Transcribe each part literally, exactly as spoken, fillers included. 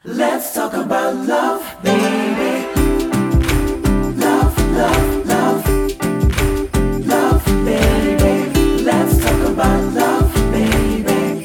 Let's talk about love, baby. Love, love, love. Love, baby. Let's talk about love, baby.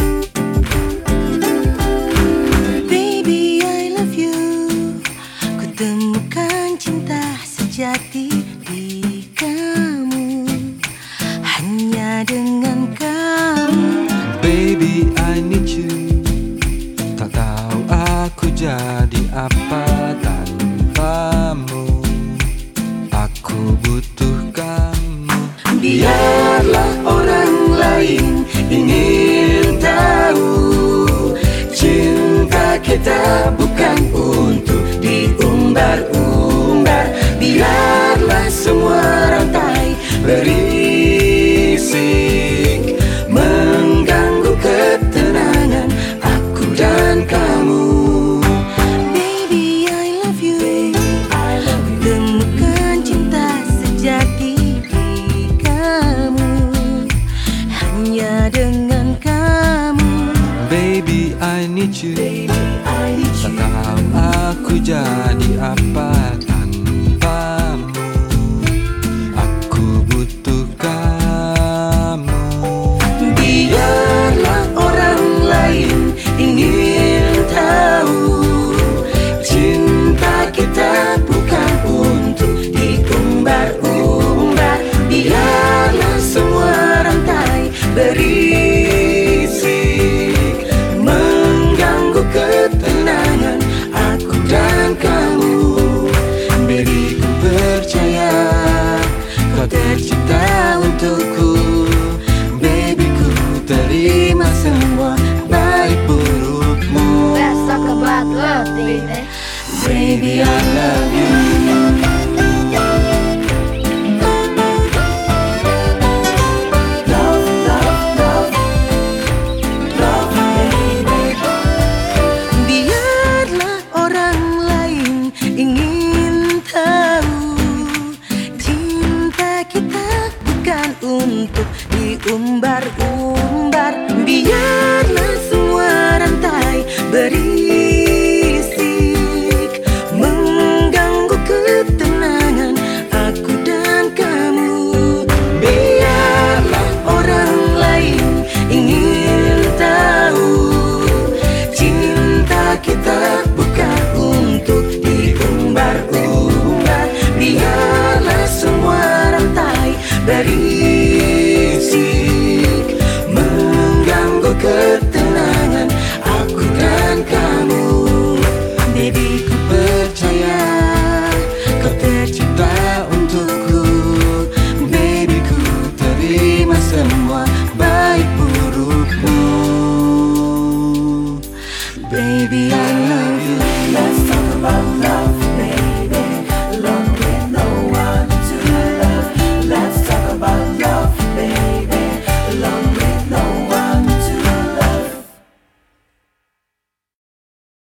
Baby, I love you. Ku temukan cinta sejati di kamu, hanya dengan kamu. Baby, I need you. Tak tahu aku jadi apa tanpamu. Aku butuh kamu. Biarlah orang lain ingin tahu, cinta kita bukan untuk diumbar-umbar. Biarlah semua rantai berisik mengganggu ketenangan aku dan kamu. Baby, I love you. Temukan cinta sejati di kamu, hanya dengan kamu. Baby, I need you. I need Tak you. tahu aku jadi apa tanpamu. Aku butuh kamu. Biarlah orang lain ingin tahu, cinta kita bukan untuk diumbar-umbar. Biarlah semua rantai berisik mengganggu ketenangan aku dan kamu. Baby, ku percaya kau tercipta untukku. Baby, ku terima semua baik burukmu. Let's talk about love, baby. Baby, I love you.